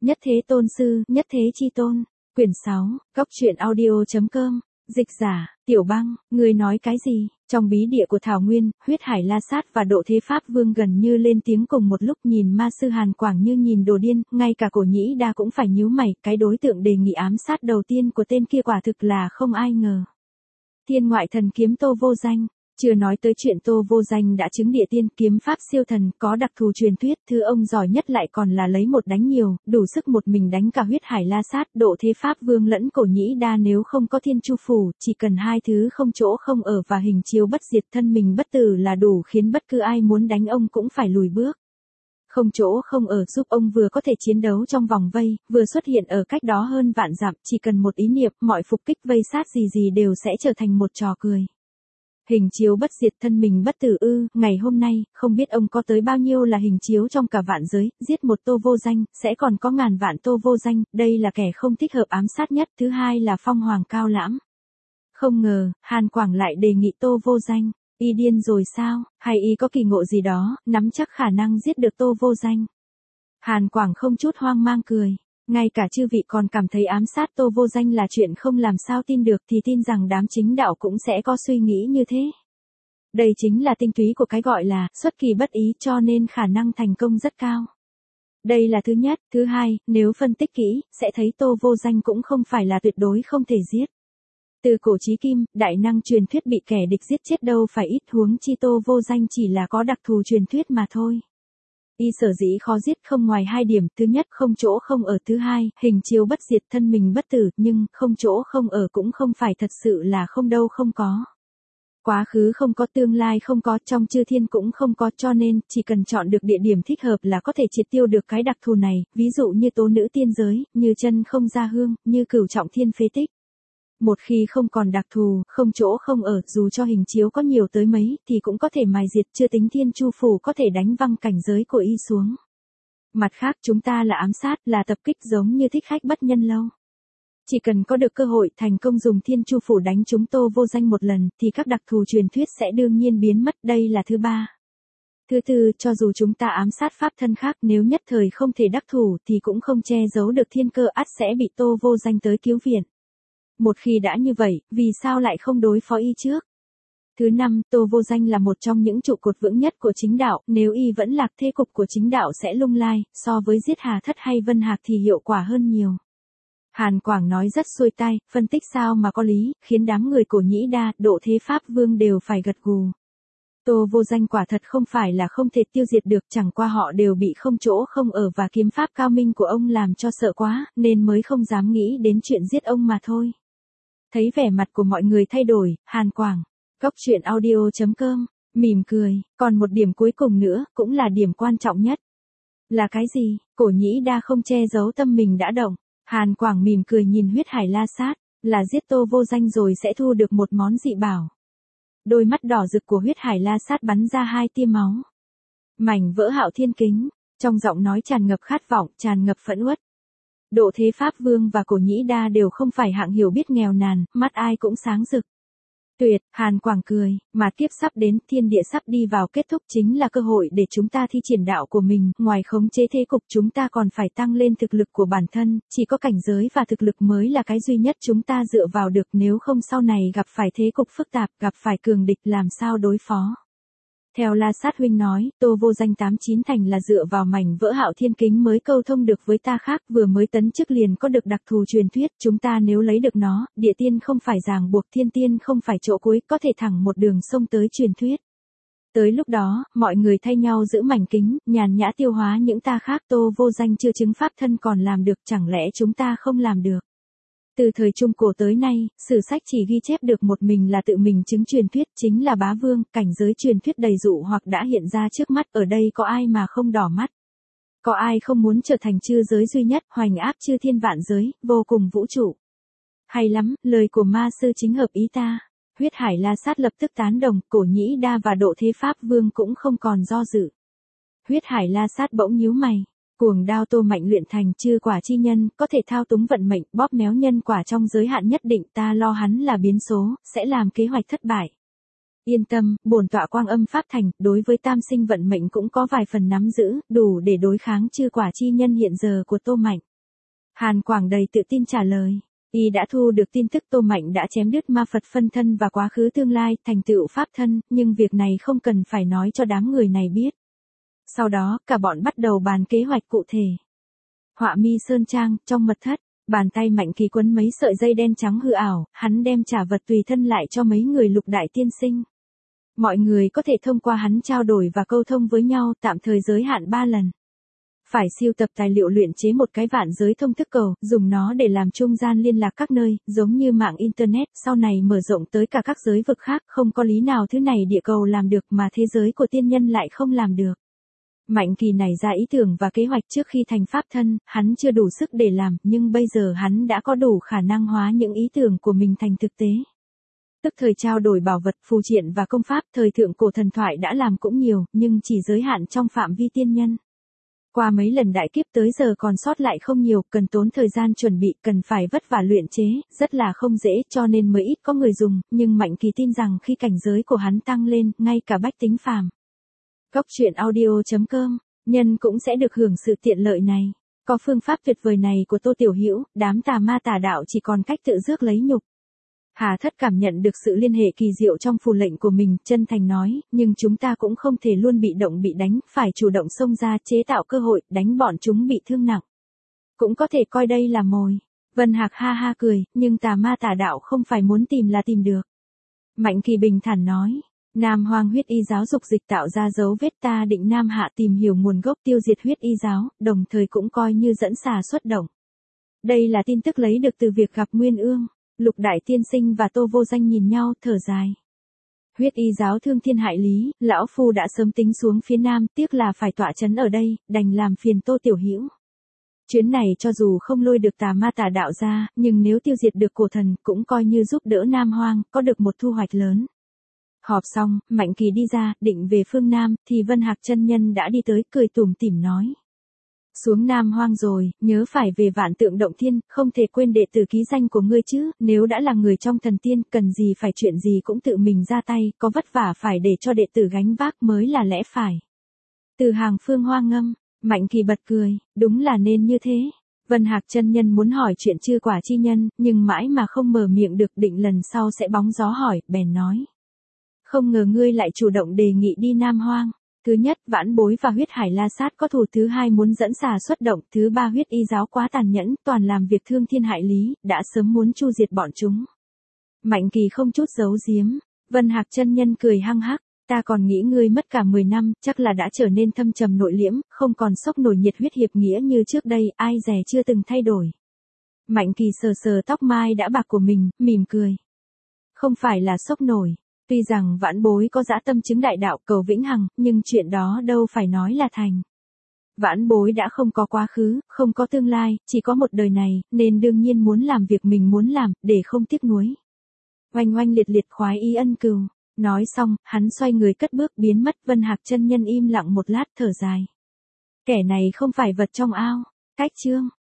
Nhất thế tôn sư, nhất thế chi tôn. Quyển 6, Góc truyện audio.com. Dịch giả, Tiểu Băng, người nói cái gì? Trong bí địa của Thảo Nguyên, Huyết Hải La Sát và Độ Thế Pháp Vương gần như lên tiếng cùng một lúc, nhìn ma sư Hàn Quảng như nhìn đồ điên, ngay cả Cổ Nhĩ Đa cũng phải nhíu mày, cái đối tượng đề nghị ám sát đầu tiên của tên kia quả thực là không ai ngờ. Thiên ngoại thần kiếm Tô Vô Danh. Chưa nói tới chuyện Tô Vô Danh đã chứng địa tiên, kiếm pháp siêu thần, có đặc thù truyền thuyết, thứ ông giỏi nhất lại còn là lấy một đánh nhiều, đủ sức một mình đánh cả Huyết Hải La Sát, Độ Thế Pháp Vương lẫn Cổ Nhĩ Đa. Nếu không có Thiên Chu Phủ, chỉ cần hai thứ không chỗ không ở và hình chiếu bất diệt, thân mình bất tử là đủ khiến bất cứ ai muốn đánh ông cũng phải lùi bước. Không chỗ không ở giúp ông vừa có thể chiến đấu trong vòng vây, vừa xuất hiện ở cách đó hơn vạn dặm, chỉ cần một ý niệm, mọi phục kích vây sát gì đều sẽ trở thành một trò cười. Hình chiếu bất diệt, thân mình bất tử ư? Ngày hôm nay, không biết ông có tới bao nhiêu là hình chiếu trong cả vạn giới, giết một Tô Vô Danh, sẽ còn có ngàn vạn Tô Vô Danh, đây là kẻ không thích hợp ám sát nhất. Thứ hai là phong hoàng cao lãm. Không ngờ, Hàn Quảng lại đề nghị Tô Vô Danh. Y điên rồi sao, hay y có kỳ ngộ gì đó, nắm chắc khả năng giết được Tô Vô Danh? Hàn Quảng không chút hoang mang cười. Ngay cả chư vị còn cảm thấy ám sát Tô Vô Danh là chuyện không làm sao tin được, thì tin rằng đám chính đạo cũng sẽ có suy nghĩ như thế. Đây chính là tinh túy của cái gọi là xuất kỳ bất ý, cho nên khả năng thành công rất cao. Đây là thứ nhất. Thứ hai, nếu phân tích kỹ, sẽ thấy Tô Vô Danh cũng không phải là tuyệt đối không thể giết. Từ cổ chí kim, đại năng truyền thuyết bị kẻ địch giết chết đâu phải ít, huống chi Tô Vô Danh chỉ là có đặc thù truyền thuyết mà thôi. Y sở dĩ khó giết không ngoài hai điểm, thứ nhất không chỗ không ở, thứ hai, hình chiếu bất diệt, thân mình bất tử, nhưng không chỗ không ở cũng không phải thật sự là không đâu không có. Quá khứ không có, tương lai không có, trong chư thiên cũng không có, cho nên chỉ cần chọn được địa điểm thích hợp là có thể triệt tiêu được cái đặc thù này, ví dụ như Tố Nữ tiên giới, như Chân Không Gia Hương, như Cửu Trọng Thiên phế tích. Một khi không còn đặc thù, không chỗ không ở, dù cho hình chiếu có nhiều tới mấy, thì cũng có thể mài diệt, chưa tính Thiên Chu Phủ có thể đánh văng cảnh giới của y xuống. Mặt khác, chúng ta là ám sát, là tập kích, giống như Thích Khách Bất Nhân Lâu. Chỉ cần có được cơ hội thành công dùng Thiên Chu Phủ đánh chúng Tô Vô Danh một lần, thì các đặc thù truyền thuyết sẽ đương nhiên biến mất, đây là thứ ba. Thứ tư, cho dù chúng ta ám sát pháp thân khác, nếu nhất thời không thể đắc thủ, thì cũng không che giấu được thiên cơ, ắt sẽ bị Tô Vô Danh tới cứu viện. Một khi đã như vậy, vì sao lại không đối phó y trước? Thứ năm, Tô Vô Danh là một trong những trụ cột vững nhất của chính đạo, nếu y vẫn lạc, thế cục của chính đạo sẽ lung lai, so với giết Hà Thất hay Vân Hạc thì hiệu quả hơn nhiều. Hàn Quảng nói rất xuôi tai, phân tích sao mà có lý, khiến đám người Cổ Nhĩ Đa, Độ Thế Pháp Vương đều phải gật gù. Tô Vô Danh quả thật không phải là không thể tiêu diệt được, chẳng qua họ đều bị không chỗ không ở và kiếm pháp cao minh của ông làm cho sợ quá, nên mới không dám nghĩ đến chuyện giết ông mà thôi. Thấy vẻ mặt của mọi người thay đổi, Hàn Quảng, Góc truyện audio.com, mỉm cười, còn một điểm cuối cùng nữa, cũng là điểm quan trọng nhất. Là cái gì? Cổ Nhĩ Đa không che giấu tâm mình đã động. Hàn Quảng mỉm cười nhìn Huyết Hải La Sát, là giết Tô Vô Danh rồi sẽ thu được một món dị bảo. Đôi mắt đỏ rực của Huyết Hải La Sát bắn ra hai tia máu. Mảnh vỡ Hạo Thiên Kính, trong giọng nói tràn ngập khát vọng, tràn ngập phẫn uất. Độ Thế Pháp Vương và Cổ Nhĩ Đa đều không phải hạng hiểu biết nghèo nàn, mắt ai cũng sáng rực. Tuyệt, Hàn Quảng cười, mà kiếp sắp đến, thiên địa sắp đi vào kết thúc, chính là cơ hội để chúng ta thi triển đạo của mình, ngoài khống chế thế cục chúng ta còn phải tăng lên thực lực của bản thân, chỉ có cảnh giới và thực lực mới là cái duy nhất chúng ta dựa vào được, nếu không sau này gặp phải thế cục phức tạp, gặp phải cường địch làm sao đối phó. Theo La Sát huynh nói, Tô Vô Danh 89 thành là dựa vào mảnh vỡ Hạo Thiên Kính mới câu thông được với ta khác, vừa mới tấn chức liền có được đặc thù truyền thuyết, chúng ta nếu lấy được nó, địa tiên không phải ràng buộc, thiên tiên không phải chỗ cuối, có thể thẳng một đường sông tới truyền thuyết. Tới lúc đó, mọi người thay nhau giữ mảnh kính, nhàn nhã tiêu hóa những ta khác. Tô Vô Danh chưa chứng pháp thân còn làm được, chẳng lẽ chúng ta không làm được? Từ thời Trung Cổ tới nay, sử sách chỉ ghi chép được một mình là tự mình chứng truyền thuyết, chính là bá vương, cảnh giới truyền thuyết đầy dụ hoặc đã hiện ra trước mắt, ở đây có ai mà không đỏ mắt? Có ai không muốn trở thành chư giới duy nhất, hoành áp chư thiên vạn giới, vô cùng vũ trụ? Hay lắm, lời của ma sư chính hợp ý ta. Huyết Hải La Sát lập tức tán đồng, Cổ Nhĩ Đa và Độ Thế Pháp Vương cũng không còn do dự. Huyết Hải La Sát bỗng nhíu mày. Cuồng đao Tô Mạnh luyện thành chư quả chi nhân, có thể thao túng vận mệnh, bóp méo nhân quả trong giới hạn nhất định, ta lo hắn là biến số, sẽ làm kế hoạch thất bại. Yên tâm, bổn tọa Quang Âm Pháp Thành, đối với tam sinh vận mệnh cũng có vài phần nắm giữ, đủ để đối kháng chư quả chi nhân hiện giờ của Tô Mạnh. Hàn Quảng đầy tự tin trả lời. Y đã thu được tin tức Tô Mạnh đã chém đứt ma Phật phân thân và quá khứ tương lai, thành tựu pháp thân, nhưng việc này không cần phải nói cho đám người này biết. Sau đó, cả bọn bắt đầu bàn kế hoạch cụ thể. Họa mi sơn trang, trong mật thất, bàn tay Mạnh Kỳ quấn mấy sợi dây đen trắng hư ảo, hắn đem trả vật tùy thân lại cho mấy người Lục đại tiên sinh. Mọi người có thể thông qua hắn trao đổi và câu thông với nhau, tạm thời giới hạn 3 lần. Phải siêu tập tài liệu luyện chế một cái vạn giới thông thức cầu, dùng nó để làm trung gian liên lạc các nơi, giống như mạng Internet, sau này mở rộng tới cả các giới vực khác, không có lý nào thứ này địa cầu làm được mà thế giới của tiên nhân lại không làm được. Mạnh Kỳ nảy ra ý tưởng và kế hoạch trước khi thành pháp thân, hắn chưa đủ sức để làm, nhưng bây giờ hắn đã có đủ khả năng hóa những ý tưởng của mình thành thực tế. Tức thời trao đổi bảo vật, phù triện và công pháp, thời thượng cổ thần thoại đã làm cũng nhiều, nhưng chỉ giới hạn trong phạm vi tiên nhân. Qua mấy lần đại kiếp tới giờ còn sót lại không nhiều, cần tốn thời gian chuẩn bị, cần phải vất vả luyện chế, rất là không dễ cho nên mới ít có người dùng, nhưng Mạnh Kỳ tin rằng khi cảnh giới của hắn tăng lên, ngay cả bách tính phàm. Góc truyện audio.com, nhân cũng sẽ được hưởng sự tiện lợi này. Có phương pháp tuyệt vời này của Tô Tiểu Hữu, đám tà ma tà đạo chỉ còn cách tự rước lấy nhục. Hà Thất cảm nhận được sự liên hệ kỳ diệu trong phù lệnh của mình, chân thành nói, nhưng chúng ta cũng không thể luôn bị động bị đánh, phải chủ động xông ra chế tạo cơ hội, đánh bọn chúng bị thương nặng. Cũng có thể coi đây là mồi. Vân Hạc ha ha cười, nhưng tà ma tà đạo không phải muốn tìm là tìm được. Mạnh Kỳ bình thản nói, Nam Hoang huyết y giáo dục dịch tạo ra dấu vết, ta định Nam Hạ tìm hiểu nguồn gốc tiêu diệt huyết y giáo, đồng thời cũng coi như dẫn xà xuất động. Đây là tin tức lấy được từ việc gặp Nguyên Ương. Lục đại tiên sinh và Tô Vô Danh nhìn nhau, thở dài. Huyết y giáo thương thiên hại lý, lão phu đã sớm tính xuống phía nam, tiếc là phải tọa chấn ở đây, đành làm phiền Tô Tiểu Hữu. Chuyến này cho dù không lôi được tà ma tà đạo ra, nhưng nếu tiêu diệt được cổ thần, cũng coi như giúp đỡ Nam Hoang, có được một thu hoạch lớn. Họp xong, Mạnh Kỳ đi ra, định về phương Nam, thì Vân Hạc chân nhân đã đi tới, cười tủm tỉm nói. Xuống Nam Hoang rồi, nhớ phải về Vạn Tượng Động Thiên, không thể quên đệ tử ký danh của ngươi chứ, nếu đã là người trong thần tiên, cần gì phải chuyện gì cũng tự mình ra tay, có vất vả phải để cho đệ tử gánh vác mới là lẽ phải. Từ hàng Phương Hoa ngâm, Mạnh Kỳ bật cười, đúng là nên như thế. Vân Hạc chân nhân muốn hỏi chuyện chư quả chi nhân, nhưng mãi mà không mở miệng được, định lần sau sẽ bóng gió hỏi, bèn nói. Không ngờ ngươi lại chủ động đề nghị đi Nam Hoang. Thứ nhất, Vãn Bối và Huyết Hải La Sát có thù, thứ hai muốn dẫn xà xuất động, thứ ba huyết y giáo quá tàn nhẫn, toàn làm việc thương thiên hại lý, đã sớm muốn chu diệt bọn chúng. Mạnh Kỳ không chút giấu giếm, Vân Hạc chân nhân cười hăng hắc, ta còn nghĩ ngươi mất cả 10 năm, chắc là đã trở nên thâm trầm nội liễm, không còn sốc nổi nhiệt huyết hiệp nghĩa như trước đây, ai dè chưa từng thay đổi. Mạnh Kỳ sờ sờ tóc mai đã bạc của mình, mỉm cười. Không phải là sốc nổi. Tuy rằng Vãn Bối có dã tâm chứng đại đạo cầu vĩnh hằng, nhưng chuyện đó đâu phải nói là thành. Vãn Bối đã không có quá khứ, không có tương lai, chỉ có một đời này, nên đương nhiên muốn làm việc mình muốn làm, để không tiếc nuối. Oanh oanh liệt liệt khoái ý ân cừu. Nói xong, hắn xoay người cất bước biến mất. Vân Hạc chân nhân im lặng một lát, thở dài. Kẻ này không phải vật trong ao. Cách chương.